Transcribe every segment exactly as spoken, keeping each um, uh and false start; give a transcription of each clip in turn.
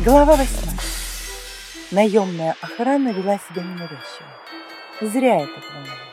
Глава восьмая. Наемная охрана вела себя ненавязчиво. Зря я так волновалась.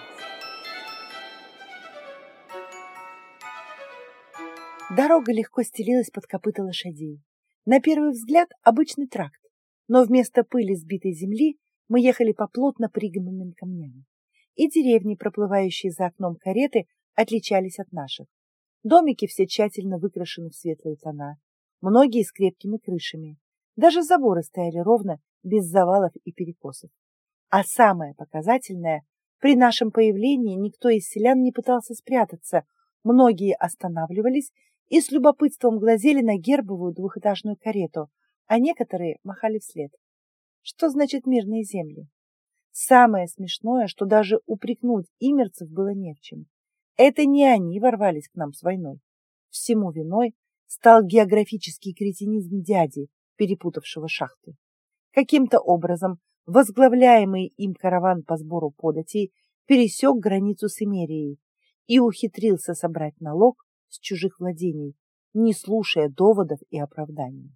Дорога легко стелилась под копыта лошадей. На первый взгляд обычный тракт, но вместо пыли сбитой земли мы ехали по плотно пригнанным камням. И деревни, проплывающие за окном кареты, отличались от наших. Домики все тщательно выкрашены в светлые тона, многие с крепкими крышами. Даже заборы стояли ровно, без завалов и перекосов. А самое показательное, при нашем появлении никто из селян не пытался спрятаться, многие останавливались и с любопытством глазели на гербовую двухэтажную карету, а некоторые махали вслед. Что значит мирные земли? Самое смешное, что даже упрекнуть имерцев было не в чем. Это не они ворвались к нам с войной. Всему виной стал географический кретинизм дяди, перепутавшего шахты. Каким-то образом возглавляемый им караван по сбору податей пересек границу с Имерией и ухитрился собрать налог с чужих владений, не слушая доводов и оправданий.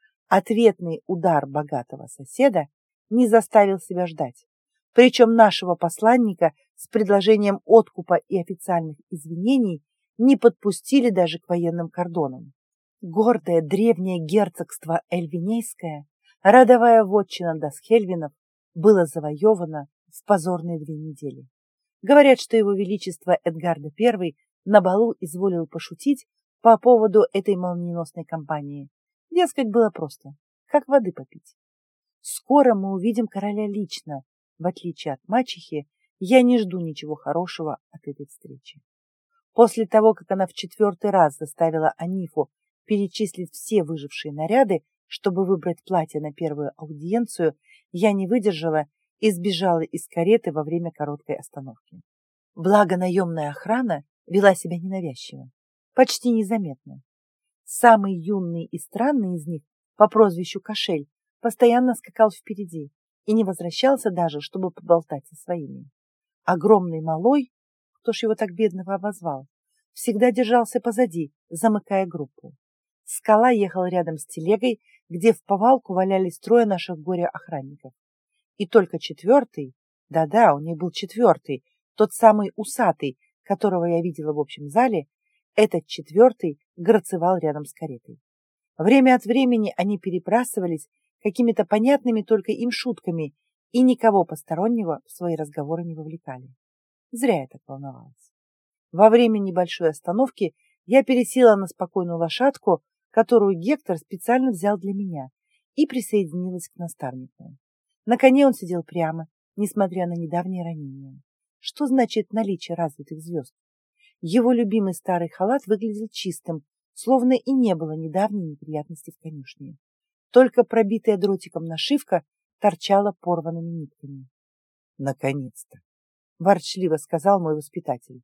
Ответный удар богатого соседа не заставил себя ждать. Причем нашего посланника с предложением откупа и официальных извинений не подпустили даже к военным кордонам. Гордое древнее герцогство Эльвинейское, родовая вотчина Дасхельвинов, было завоевано в позорные две недели. Говорят, что его величество Эдгарда Первый на балу изволил пошутить по поводу этой молниеносной кампании. Дескать, было просто, как воды попить. Скоро мы увидим короля лично. В отличие от мачехи, я не жду ничего хорошего от этой встречи. После того, как она в четвертый раз заставила Анифу перечислить все выжившие наряды, чтобы выбрать платье на первую аудиенцию, я не выдержала и сбежала из кареты во время короткой остановки. Благо наемная охрана вела себя ненавязчиво, почти незаметно. Самый юный и странный из них, по прозвищу Кошель, постоянно скакал впереди и не возвращался даже, чтобы поболтать со своими. Огромный малой, кто ж его так бедного обозвал, всегда держался позади, замыкая группу. Скала ехал рядом с телегой, где вповалку валялись трое наших горе-охранников. И только четвертый, да-да, у них был четвертый, тот самый усатый, которого я видела в общем зале, этот четвертый грацевал рядом с каретой. Время от времени они перебрасывались какими-то понятными только им шутками и никого постороннего в свои разговоры не вовлекали. Зря я так волновалась. Во время небольшой остановки я пересела на спокойную лошадку, которую Гектор специально взял для меня, и присоединилась к наставнику. На коне он сидел прямо, несмотря на недавнее ранение. Что значит наличие развитых звезд? Его любимый старый халат выглядел чистым, словно и не было недавней неприятности в конюшне. Только пробитая дротиком нашивка торчала порванными нитками. «Наконец-то!» — ворчливо сказал мой воспитатель.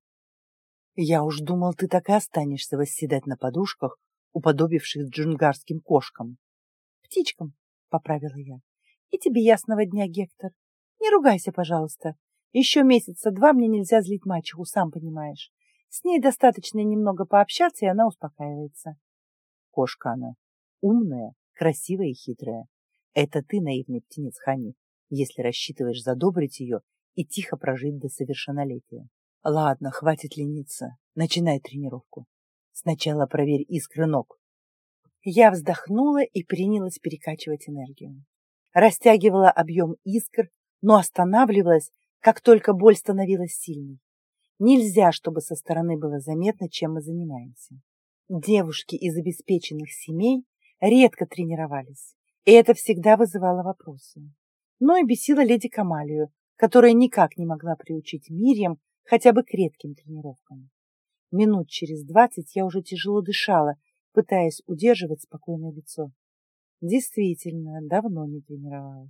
«Я уж думал, ты так и останешься восседать на подушках, уподобившись джунгарским кошкам». «Птичкам», — поправила я. «И тебе ясного дня, Гектор. Не ругайся, пожалуйста. Еще месяца два мне нельзя злить мачеху, сам понимаешь. С ней достаточно немного пообщаться, и она успокаивается». «Кошка она. Умная, красивая и хитрая. Это ты, наивный птенец Хани, если рассчитываешь задобрить ее и тихо прожить до совершеннолетия. Ладно, хватит лениться. Начинай тренировку. Сначала проверь искры ног». Я вздохнула и принялась перекачивать энергию. Растягивала объем искр, но останавливалась, как только боль становилась сильной. Нельзя, чтобы со стороны было заметно, чем мы занимаемся. Девушки из обеспеченных семей редко тренировались, и это всегда вызывало вопросы. Но и бесила леди Камалию, которая никак не могла приучить Мирьям хотя бы к редким тренировкам. Минут через двадцать я уже тяжело дышала, пытаясь удерживать спокойное лицо. Действительно, давно не тренировалась.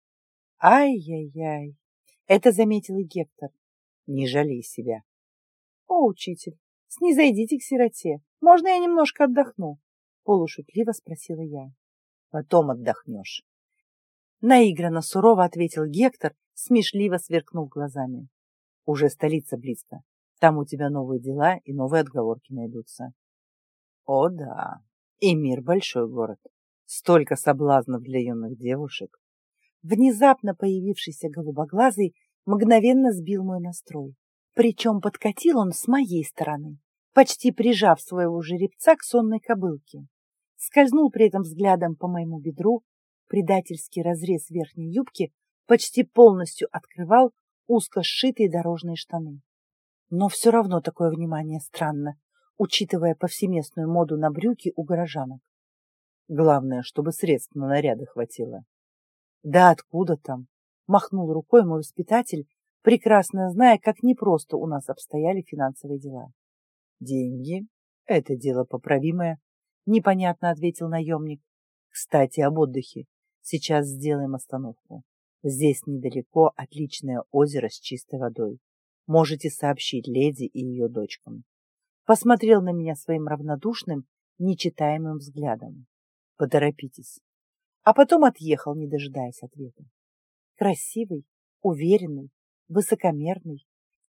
Ай-яй-яй, это заметил и Гектор. Не жалей себя. О, учитель, снизойдите к сироте. Можно я немножко отдохну? Полушутливо спросила я. Потом отдохнешь. Наигранно сурово ответил Гектор, смешливо сверкнув глазами. Уже столица близко. Там у тебя новые дела и новые отговорки найдутся. О да, и мир большой город. Столько соблазнов для юных девушек. Внезапно появившийся голубоглазый мгновенно сбил мой настрой. Причем подкатил он с моей стороны, почти прижав своего жеребца к сонной кобылке. Скользнул при этом взглядом по моему бедру, предательский разрез верхней юбки почти полностью открывал узко сшитые дорожные штаны. Но все равно такое внимание странно, учитывая повсеместную моду на брюки у горожанок. Главное, чтобы средств на наряды хватило. Да откуда там? Махнул рукой мой воспитатель, прекрасно зная, как непросто у нас обстояли финансовые дела. Деньги — это дело поправимое, непонятно ответил наемник. Кстати, об отдыхе. Сейчас сделаем остановку. Здесь недалеко отличное озеро с чистой водой. Можете сообщить леди и ее дочкам. Посмотрел на меня своим равнодушным, нечитаемым взглядом. Поторопитесь. А потом отъехал, не дожидаясь ответа. Красивый, уверенный, высокомерный.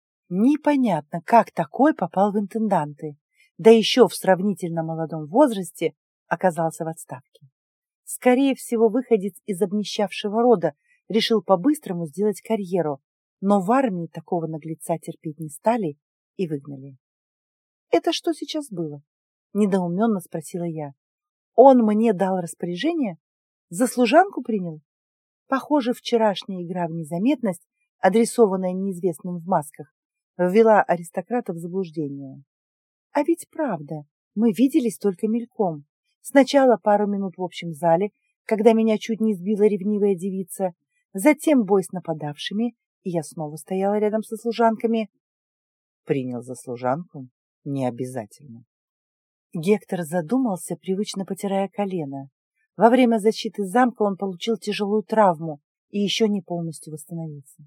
Непонятно, как такой попал в интенданты, да еще в сравнительно молодом возрасте оказался в отставке. Скорее всего, выходец из обнищавшего рода решил по-быстрому сделать карьеру, но в армии такого наглеца терпеть не стали и выгнали. «Это что сейчас было?» – недоуменно спросила я. «Он мне дал распоряжение? За служанку принял?» Похоже, вчерашняя игра в незаметность, адресованная неизвестным в масках, ввела аристократа в заблуждение. А ведь правда, мы виделись только мельком. Сначала пару минут в общем зале, когда меня чуть не сбила ревнивая девица, затем бой с нападавшими, и я снова стояла рядом со служанками. Принял за служанку? Не обязательно. Гектор задумался, привычно потирая колено. Во время защиты замка он получил тяжелую травму и еще не полностью восстановился.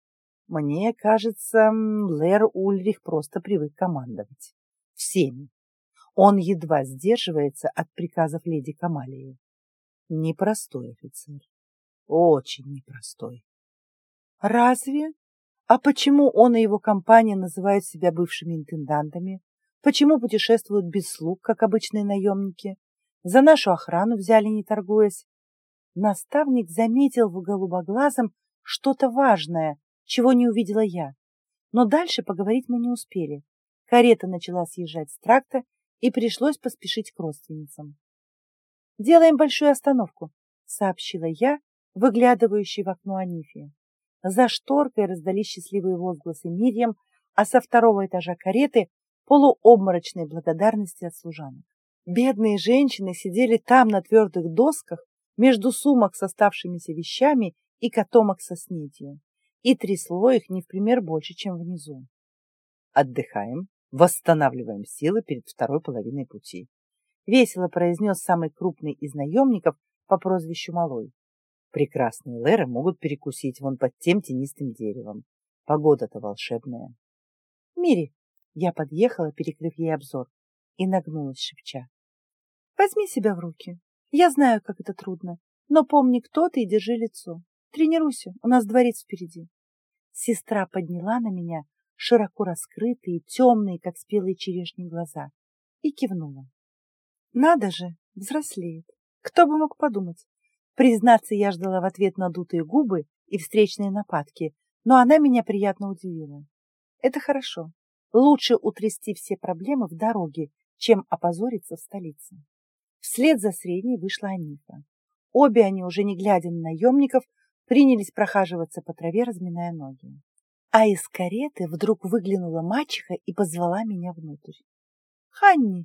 Мне кажется, Лэр Ульрих просто привык командовать. Всеми. Он едва сдерживается от приказов леди Камалии. Непростой офицер. Очень непростой. Разве? А почему он и его компания называют себя бывшими интендантами? Почему путешествуют без слуг, как обычные наемники? За нашу охрану взяли, не торгуясь. Наставник заметил в голубоглазом что-то важное, чего не увидела я. Но дальше поговорить мы не успели. Карета начала съезжать с тракта, и пришлось поспешить к родственницам. «Делаем большую остановку», — сообщила я, выглядывающей в окно Анифии. За шторкой раздались счастливые возгласы Мирьям, а со второго этажа кареты полуобморочные благодарности от служанок. Бедные женщины сидели там на твердых досках между сумок с оставшимися вещами и котомок со снедью, и трясло их не в пример больше, чем внизу. «Отдыхаем, восстанавливаем силы перед второй половиной пути», — весело произнес самый крупный из наемников по прозвищу Малой. «Прекрасные лэры могут перекусить вон под тем тенистым деревом. Погода-то волшебная». «Мири», — я подъехала, перекрыв ей обзор, и нагнулась, шепча. «Возьми себя в руки. Я знаю, как это трудно, но помни, кто ты, и держи лицо. Тренируйся, у нас дворец впереди». Сестра подняла на меня широко раскрытые, темные, как спелые черешни, глаза и кивнула. «Надо же, взрослеет. Кто бы мог подумать?» Признаться, я ждала в ответ надутые губы и встречные нападки, но она меня приятно удивила. Это хорошо. Лучше утрясти все проблемы в дороге, чем опозориться в столице. Вслед за средней вышла Анифа. Обе они, уже не глядя на наемников, принялись прохаживаться по траве, разминая ноги. А из кареты вдруг выглянула мачеха и позвала меня внутрь. «Ханни!»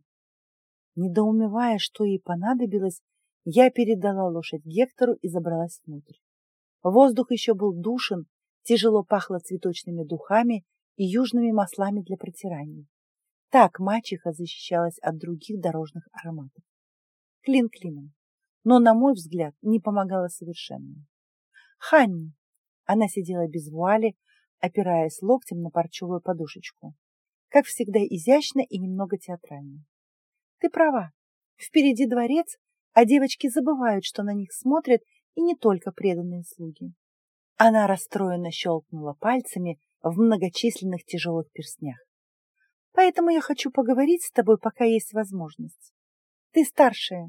Недоумевая, что ей понадобилось, я передала лошадь Гектору и забралась внутрь. Воздух еще был душен, тяжело пахло цветочными духами и южными маслами для протираний. Так мачеха защищалась от других дорожных ароматов. Клин клином, но, на мой взгляд, не помогала совершенно. «Ханни!» Она сидела без вуали, опираясь локтем на парчевую подушечку. Как всегда, изящно и немного театрально. «Ты права. Впереди дворец, а девочки забывают, что на них смотрят и не только преданные слуги». Она расстроенно щелкнула пальцами в многочисленных тяжелых перстнях. «Поэтому я хочу поговорить с тобой, пока есть возможность. Ты старшая,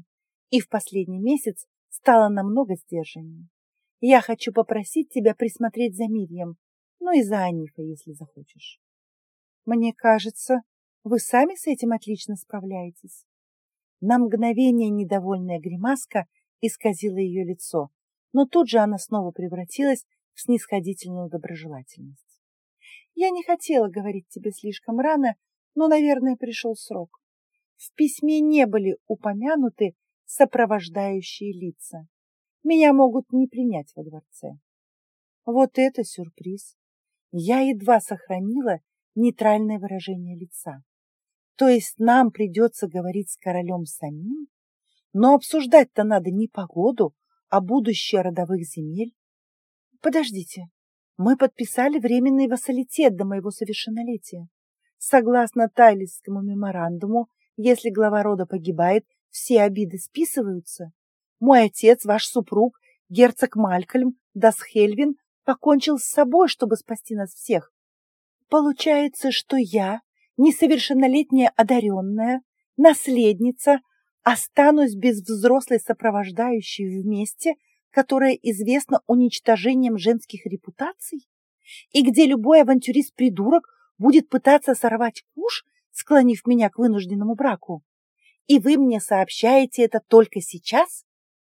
и в последний месяц стала намного сдержаннее. Я хочу попросить тебя присмотреть за Мирьям, ну и за Анифой, если захочешь. Мне кажется, вы сами с этим отлично справляетесь. На мгновение недовольная гримаска исказила ее лицо, но тут же она снова превратилась в снисходительную доброжелательность. Я не хотела говорить тебе слишком рано, но, наверное, пришел срок. В письме не были упомянуты сопровождающие лица. Меня могут не принять во дворце. Вот это сюрприз. Я едва сохранила нейтральное выражение лица. То есть нам придется говорить с королем самим? Но обсуждать-то надо не погоду, а будущее родовых земель. Подождите, мы подписали временный вассалитет до моего совершеннолетия. Согласно Тайлисскому меморандуму, если глава рода погибает, все обиды списываются. Мой отец, ваш супруг, герцог Малькольм Дасхельвин, покончил с собой, чтобы спасти нас всех. Получается, что я, несовершеннолетняя одаренная, наследница, останусь без взрослой сопровождающей в месте, которое известно уничтожением женских репутаций, и где любой авантюрист-придурок будет пытаться сорвать куш, склонив меня к вынужденному браку. И вы мне сообщаете это только сейчас?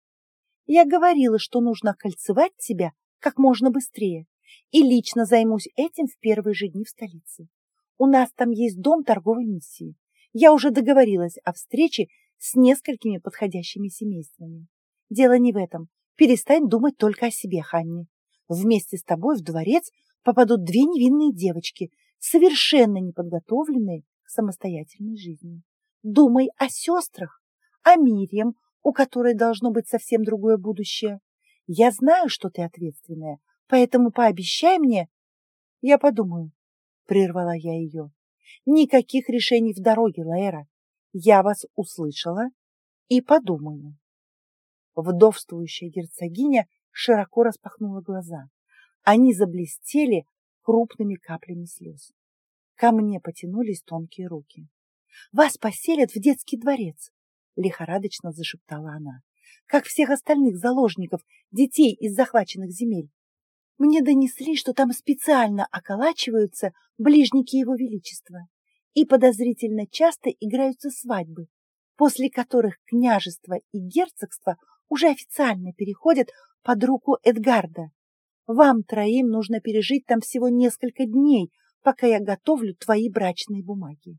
Я говорила, что нужно окольцевать тебя как можно быстрее, и лично займусь этим в первые же дни в столице. У нас там есть дом торговой миссии. Я уже договорилась о встрече с несколькими подходящими семействами. Дело не в этом. Перестань думать только о себе, Ханни. Вместе с тобой в дворец попадут две невинные девочки, совершенно неподготовленные к самостоятельной жизни. Думай о сестрах, о Мирьям, у которой должно быть совсем другое будущее. Я знаю, что ты ответственная, поэтому пообещай мне... Я подумаю, — прервала я ее. Никаких решений в дороге, Лаэра. Я вас услышала и подумаю. Вдовствующая герцогиня широко распахнула глаза. Они заблестели крупными каплями слез. Ко мне потянулись тонкие руки. «Вас поселят в детский дворец», — лихорадочно зашептала она, «как всех остальных заложников, детей из захваченных земель. Мне донесли, что там специально околачиваются ближники его величества, и подозрительно часто играются свадьбы, после которых княжество и герцогство уже официально переходят под руку Эдгарда. Вам троим нужно пережить там всего несколько дней, пока я готовлю твои брачные бумаги».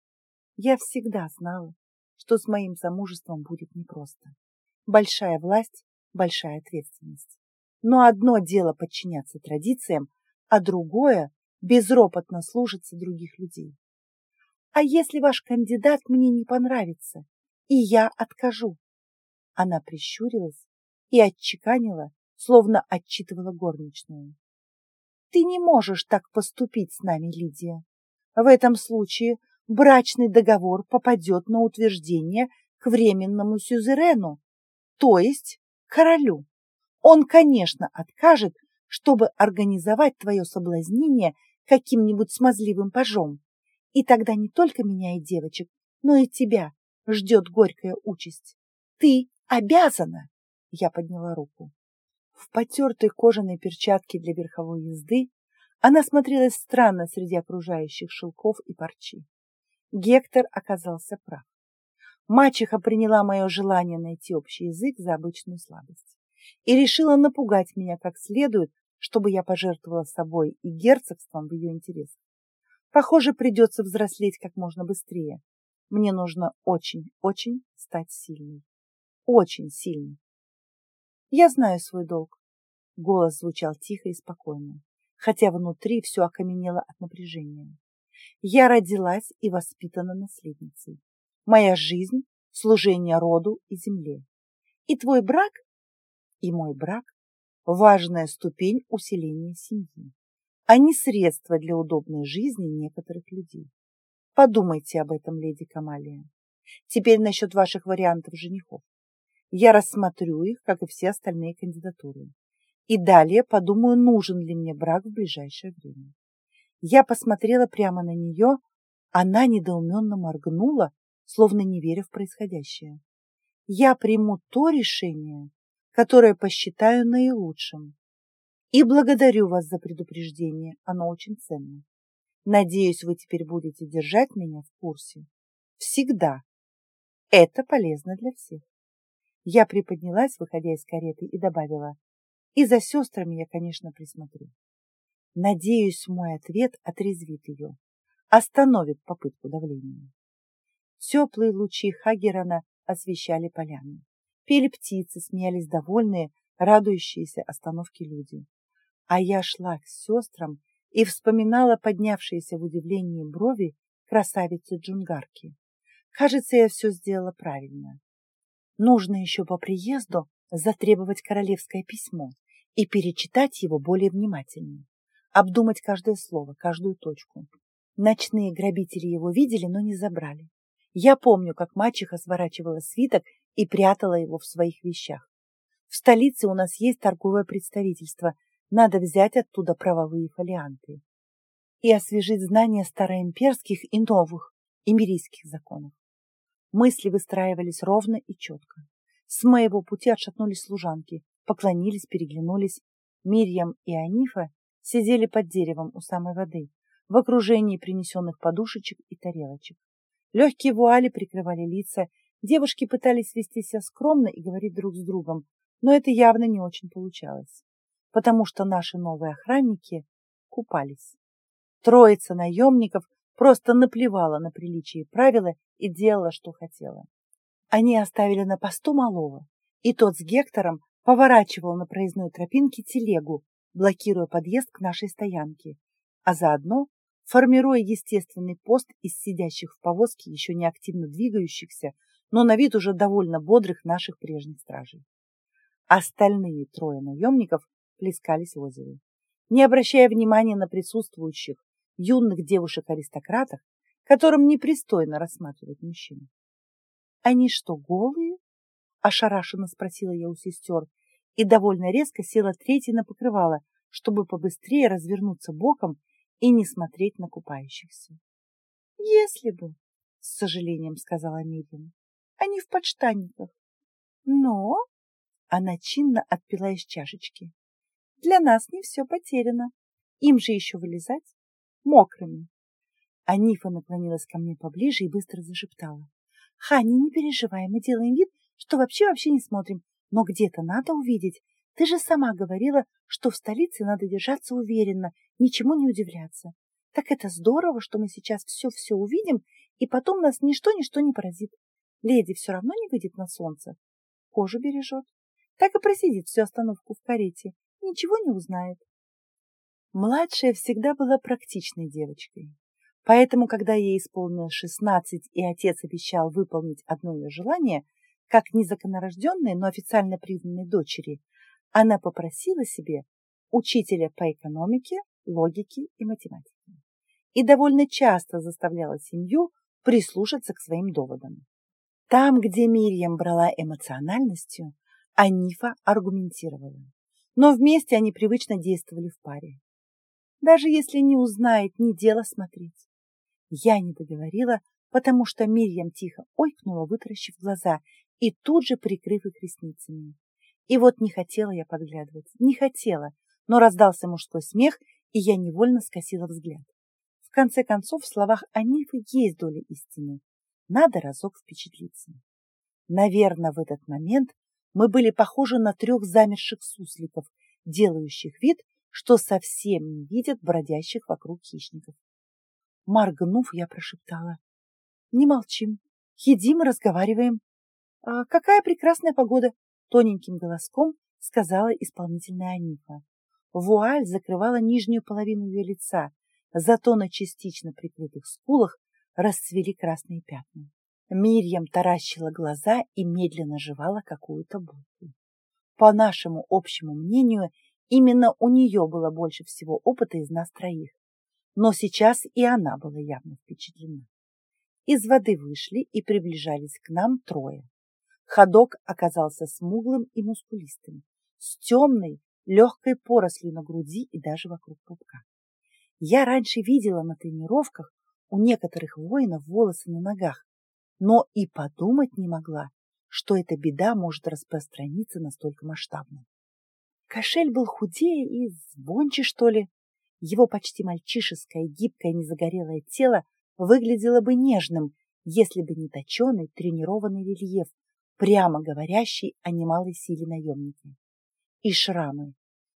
Я всегда знала, что с моим замужеством будет непросто. Большая власть, большая ответственность. Но одно дело подчиняться традициям, а другое — безропотно слушаться других людей. А если ваш кандидат мне не понравится, и я откажу? Она прищурилась и отчеканила, словно отчитывала горничную. Ты не можешь так поступить с нами, Лидия. В этом случае брачный договор попадет на утверждение к временному сюзерену, то есть королю. Он, конечно, откажет, чтобы организовать твое соблазнение каким-нибудь смазливым пажом. И тогда не только меня и девочек, но и тебя ждет горькая участь. Ты обязана!» Я подняла руку. В потертой кожаной перчатке для верховой езды она смотрелась странно среди окружающих шелков и парчи. Гектор оказался прав. Мачеха приняла мое желание найти общий язык за обычную слабость и решила напугать меня как следует, чтобы я пожертвовала собой и герцогством в ее интересах. Похоже, придется взрослеть как можно быстрее. Мне нужно очень-очень стать сильной. Очень сильной. Я знаю свой долг. Голос звучал тихо и спокойно, хотя внутри все окаменело от напряжения. Я родилась и воспитана наследницей. Моя жизнь — служение роду и земле. И твой брак, и мой брак — важная ступень усиления семьи, а не средство для удобной жизни некоторых людей. Подумайте об этом, леди Камалия. Теперь насчет ваших вариантов женихов. Я рассмотрю их, как и все остальные кандидатуры. И далее подумаю, нужен ли мне брак в ближайшее время. Я посмотрела прямо на нее, она недоуменно моргнула, словно не веря в происходящее. я приму то решение, которое посчитаю наилучшим. И благодарю вас за предупреждение, оно очень ценно. Надеюсь, вы теперь будете держать меня в курсе. Всегда. Это полезно для всех. Я приподнялась, выходя из кареты, и добавила: и за сестрами я, конечно, присмотрю. Надеюсь, мой ответ отрезвит ее, остановит попытку давления. Теплые лучи Хагерана освещали поляну. Пели птицы, смеялись довольные, радующиеся остановке люди. А я шла к сестрам и вспоминала поднявшиеся в удивлении брови красавицы Джунгарки. Кажется, я все сделала правильно. Нужно еще по приезду затребовать королевское письмо и перечитать его более внимательно, обдумать каждое слово, каждую точку. Ночные грабители его видели, но не забрали. Я помню, как мачеха сворачивала свиток и прятала его в своих вещах. В столице у нас есть торговое представительство, надо взять оттуда правовые фолианты и освежить знания староимперских и новых эмирийских законов. Мысли выстраивались ровно и четко. С моего пути отшатнулись служанки, поклонились, переглянулись. Мирьям и Анифа сидели под деревом у самой воды, в окружении принесенных подушечек и тарелочек. Легкие вуали прикрывали лица, девушки пытались вести себя скромно и говорить друг с другом, но это явно не очень получалось, потому что наши новые охранники купались. Троица наемников просто наплевала на приличие и правила и делала, что хотела. Они оставили на посту малого, и тот с Гектором поворачивал на проездной тропинке телегу, блокируя подъезд к нашей стоянке, а заодно формируя естественный пост из сидящих в повозке еще не активно двигающихся, но на вид уже довольно бодрых наших прежних стражей. Остальные трое наемников плескались в озере. Не обращая внимания на присутствующих юных девушек-аристократов, которым непристойно рассматривать мужчин. «Они что, голые?» – ошарашенно спросила я у сестер и довольно резко села третьей на покрывало, чтобы побыстрее развернуться боком и не смотреть на купающихся. «Если бы», — с сожалением сказала Мирьям, — «они в подштанниках. Но...» — она чинно отпила из чашечки. «Для нас не все потеряно. Им же еще вылезать мокрыми». Анифа наклонилась ко мне поближе и быстро зашептала: «Ханя, не переживай, мы делаем вид, что вообще-вообще не смотрим, но где-то надо увидеть. Ты же сама говорила, что в столице надо держаться уверенно, ничему не удивляться. Так это здорово, что мы сейчас все-все увидим, и потом нас ничто-ничто не поразит. Леди все равно не выйдет на солнце, кожу бережет. Так и просидит всю остановку в карете, ничего не узнает». Младшая всегда была практичной девочкой, поэтому, когда ей исполнилось шестнадцать и отец обещал выполнить одно ее желание, как незаконнорожденной, но официально признанной дочери, она попросила себе учителя по экономике, логике и математике и довольно часто заставляла семью прислушаться к своим доводам. Там, где Мирьям брала эмоциональностью, Анифа аргументировала, но вместе они привычно действовали в паре. Даже если не узнает, не дело смотреть. Я не договорила, потому что Мирьям тихо ойкнула, вытаращив глаза и тут же прикрыв их ресницами. И вот не хотела я подглядывать, не хотела, но раздался мужской смех, и я невольно скосила взгляд. В конце концов, в словах Анифы есть доля истины. Надо разок впечатлиться. Наверное, в этот момент мы были похожи на трех замерших сусликов, делающих вид, что совсем не видят бродящих вокруг хищников. Моргнув, я прошептала: «Не молчим, едим и разговариваем». «А какая прекрасная погода!» — тоненьким голоском сказала исполнительная Анифа. Вуаль закрывала нижнюю половину ее лица, зато на частично прикрытых скулах расцвели красные пятна. Мирьям таращила глаза и медленно жевала какую-то булку. По нашему общему мнению, именно у нее было больше всего опыта из нас троих, но сейчас и она была явно впечатлена. Из воды вышли и приближались к нам трое. Ходок оказался смуглым и мускулистым, с темной, легкой порослью на груди и даже вокруг пупка. Я раньше видела на тренировках у некоторых воинов волосы на ногах, но и подумать не могла, что эта беда может распространиться настолько масштабно. Кошель был худее и звонче, что ли. Его почти мальчишеское, гибкое, незагорелое тело выглядело бы нежным, если бы не точеный, тренированный рельеф, прямо говорящий о немалой силе наемника. И шрамы.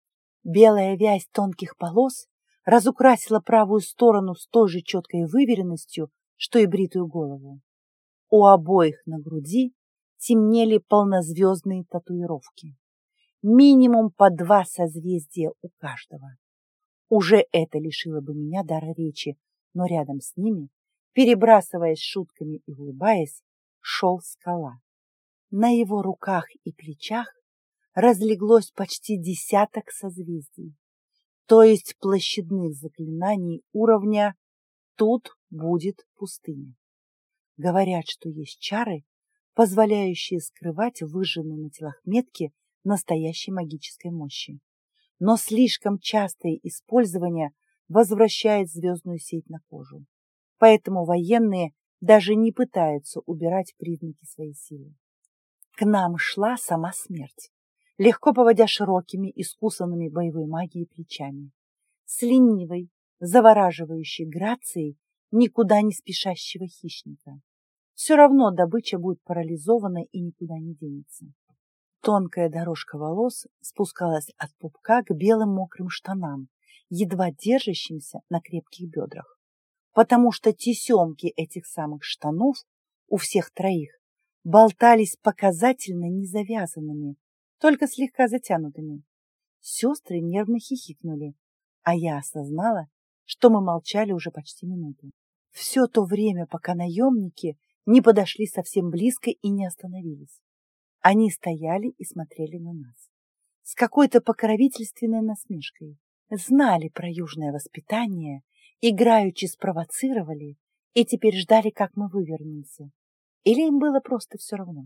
Белая вязь тонких полос разукрасила правую сторону с той же четкой выверенностью, что и бритую голову. У обоих на груди темнели полнозвездные татуировки. Минимум по два созвездия у каждого. Уже это лишило бы меня дара речи, но рядом с ними, перебрасываясь шутками и улыбаясь, шел Скала. На его руках и плечах разлеглось почти десяток созвездий, то есть площадных заклинаний уровня «тут будет пустыня». Говорят, что есть чары, позволяющие скрывать выжженные на телах метки настоящей магической мощи. Но слишком частое использование возвращает звездную сеть на кожу. Поэтому военные даже не пытаются убирать признаки своей силы. К нам шла сама смерть, легко поводя широкими, искусанными боевой магией плечами, с ленивой, завораживающей грацией никуда не спешащего хищника. Все равно добыча будет парализована и никуда не денется. Тонкая дорожка волос спускалась от пупка к белым мокрым штанам, едва держащимся на крепких бедрах, потому что тесемки этих самых штанов у всех троих болтались показательно незавязанными, только слегка затянутыми. Сестры нервно хихикнули, а я осознала, что мы молчали уже почти минуту. Все то время, пока наемники не подошли совсем близко и не остановились. Они стояли и смотрели на нас с какой-то покровительственной насмешкой. Знали про южное воспитание, играючи спровоцировали и теперь ждали, как мы вывернемся. Или им было просто все равно?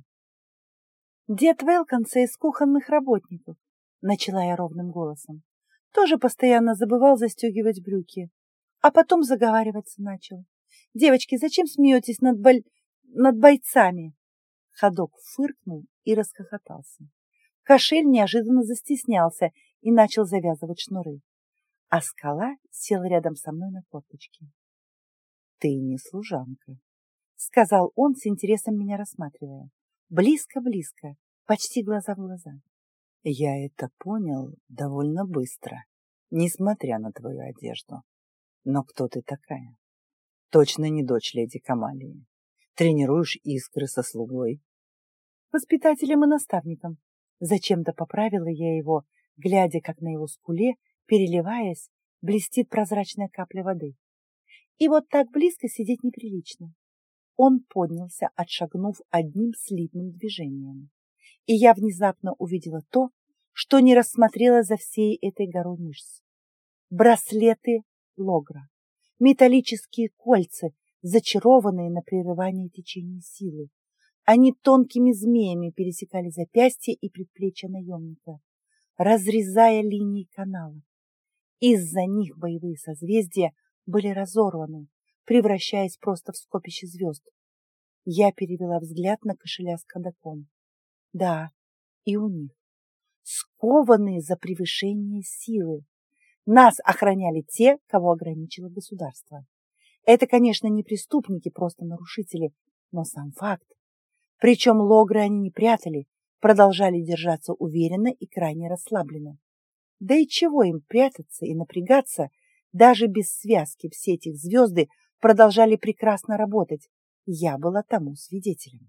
Дед Велканса из кухонных работников, начала я ровным голосом, тоже постоянно забывал застегивать брюки, а потом заговариваться начал. Девочки, зачем смеетесь над, боль... над бойцами? Ходок фыркнул и расхохотался. Кошель неожиданно застеснялся и начал завязывать шнуры. А Скала сел рядом со мной на корточке. — Ты не служанка, — сказал он с интересом меня рассматривая. Близко-близко, почти глаза в глаза. — Я это понял довольно быстро, несмотря на твою одежду. Но кто ты такая? Точно не дочь леди Камалии. Тренируешь искры со слугой. Воспитателем и наставником. Зачем-то поправила я его, глядя, как на его скуле, переливаясь, блестит прозрачная капля воды. И вот так близко сидеть неприлично. Он поднялся, отшагнув одним слитным движением. И я внезапно увидела то, что не рассмотрела за всей этой горой мышц. Браслеты Логра, металлические кольца, зачарованные на прерывание течения силы. Они тонкими змеями пересекали запястья и предплечья наемника, разрезая линии канала. Из-за них боевые созвездия были разорваны, превращаясь просто в скопище звезд. Я перевела взгляд на кошеля с кадаком. Да, и у них. Скованные за превышение силы. Нас охраняли те, кого ограничило государство. Это, конечно, не преступники, просто нарушители, но сам факт. Причем логры они не прятали, продолжали держаться уверенно и крайне расслабленно. Да и чего им прятаться и напрягаться, даже без связки все эти звезды продолжали прекрасно работать. Я была тому свидетелем.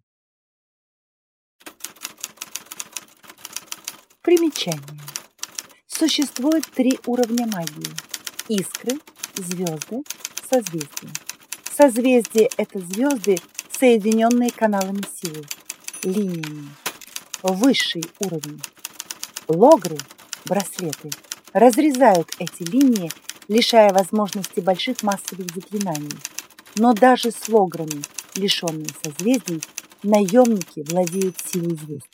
Примечание. Существует три уровня магии. Искры, звезды, созвездия. Созвездия – это звезды, соединенные каналами силы, линиями. Высший уровень. Логры, браслеты, разрезают эти линии, лишая возможности больших массовых заклинаний. Но даже с лограми, лишенные созвездий, наемники владеют силой звезд.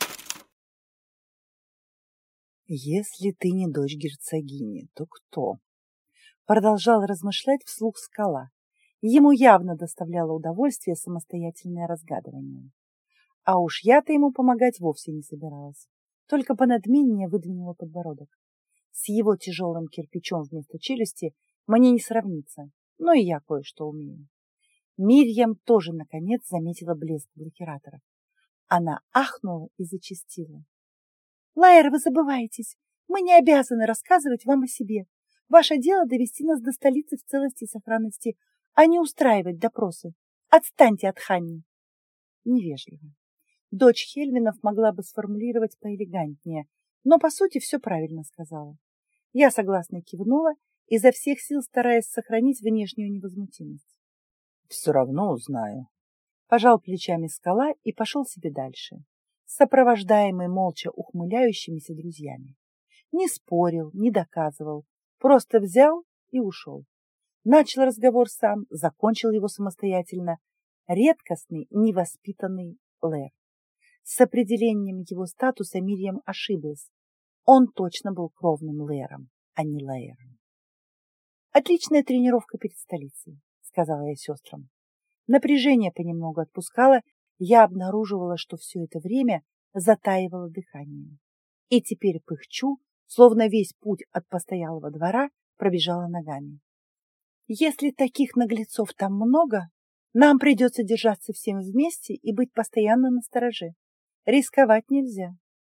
«Если ты не дочь герцогини, то кто?» Продолжал размышлять вслух Скала. Ему явно доставляло удовольствие самостоятельное разгадывание. А уж я-то ему помогать вовсе не собиралась, только понадменнее выдвинула подбородок. С его тяжелым кирпичом вместо челюсти мне не сравнится, но и я кое-что умею. Мирьям тоже, наконец, заметила блеск блокираторов. Она ахнула и зачастила. «Лаэр, вы забываетесь. Мы не обязаны рассказывать вам о себе. Ваше дело довести нас до столицы в целости и сохранности, а не устраивать допросы. Отстаньте от Ханни». Невежливо. Дочь Хельвинов могла бы сформулировать поэлегантнее, но, по сути, все правильно сказала. Я согласно кивнула, изо всех сил стараясь сохранить внешнюю невозмутимость. «Все равно узнаю». Пожал плечами Скала и пошел себе дальше, сопровождаемый молча ухмыляющимися друзьями. Не спорил, не доказывал, просто взял и ушел. Начал разговор сам, закончил его самостоятельно. Редкостный, невоспитанный Лэр. С определением его статуса Мирьям ошиблась. Он точно был кровным Лэром, а не Лаэром. «Отличная тренировка перед столицей», — сказала я сестрам. Напряжение понемногу отпускало, я обнаруживала, что все это время затаивало дыхание. И теперь пыхчу, словно весь путь от постоялого двора пробежала ногами. «Если таких наглецов там много, нам придется держаться всем вместе и быть постоянно настороже. Рисковать нельзя.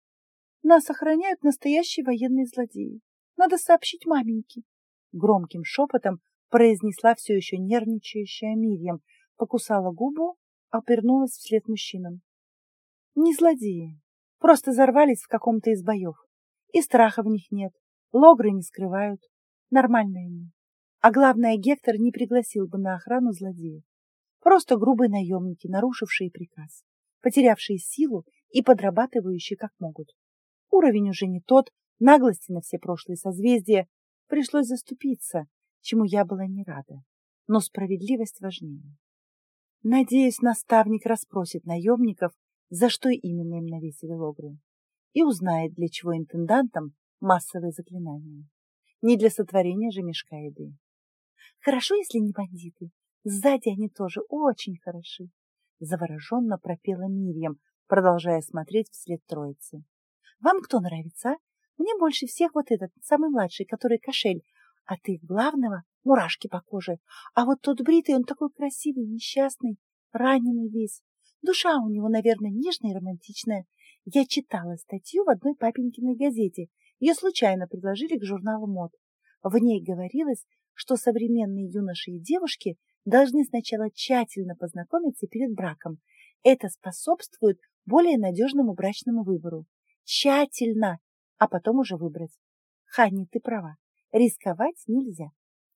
Нас охраняют настоящие военные злодеи. Надо сообщить маменьке», — громким шепотом произнесла все еще нервничающая Мирьям, покусала губу, обернулась вслед мужчинам. «Не злодеи, просто взорвались в каком-то из боев. И страха в них нет, логры не скрывают. Нормальные они. А главное, Гектор не пригласил бы на охрану злодеев. Просто грубые наемники, нарушившие приказ, потерявшие силу и подрабатывающие как могут. Уровень уже не тот, наглости на все прошлые созвездия. Пришлось заступиться, чему я была не рада. Но справедливость важнее. Надеюсь, наставник расспросит наемников, за что именно им навесили логры, и узнает, для чего интендантам массовые заклинания. Не для сотворения же мешка еды. Хорошо, если не бандиты. Сзади они тоже очень хороши. Завороженно пропела Мирьям, продолжая смотреть вслед троицы. Вам кто нравится, а? Мне больше всех вот этот, самый младший, который кошель. А ты главного мурашки по коже. А вот тот бритый, он такой красивый, несчастный, раненый весь. Душа у него, наверное, нежная и романтичная. Я читала статью в одной папенькиной газете. Ее случайно предложили к журналу мод. В ней говорилось, что современные юноши и девушки должны сначала тщательно познакомиться перед браком. Это способствует более надежному брачному выбору. Тщательно, а потом уже выбрать. Ханни, ты права. Рисковать нельзя.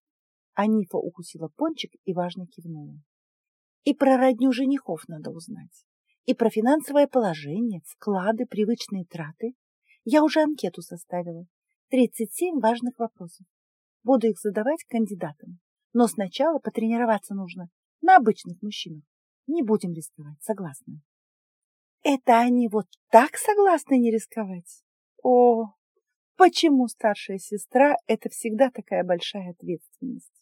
Анифа укусила пончик и важно кивнула. И про родню женихов надо узнать. И про финансовое положение, вклады, привычные траты. Я уже анкету составила. тридцать семь важных вопросов. Буду их задавать кандидатам. Но сначала потренироваться нужно. На обычных мужчинах. Не будем рисковать, согласны? Это они вот так согласны не рисковать? О, почему старшая сестра — это всегда такая большая ответственность?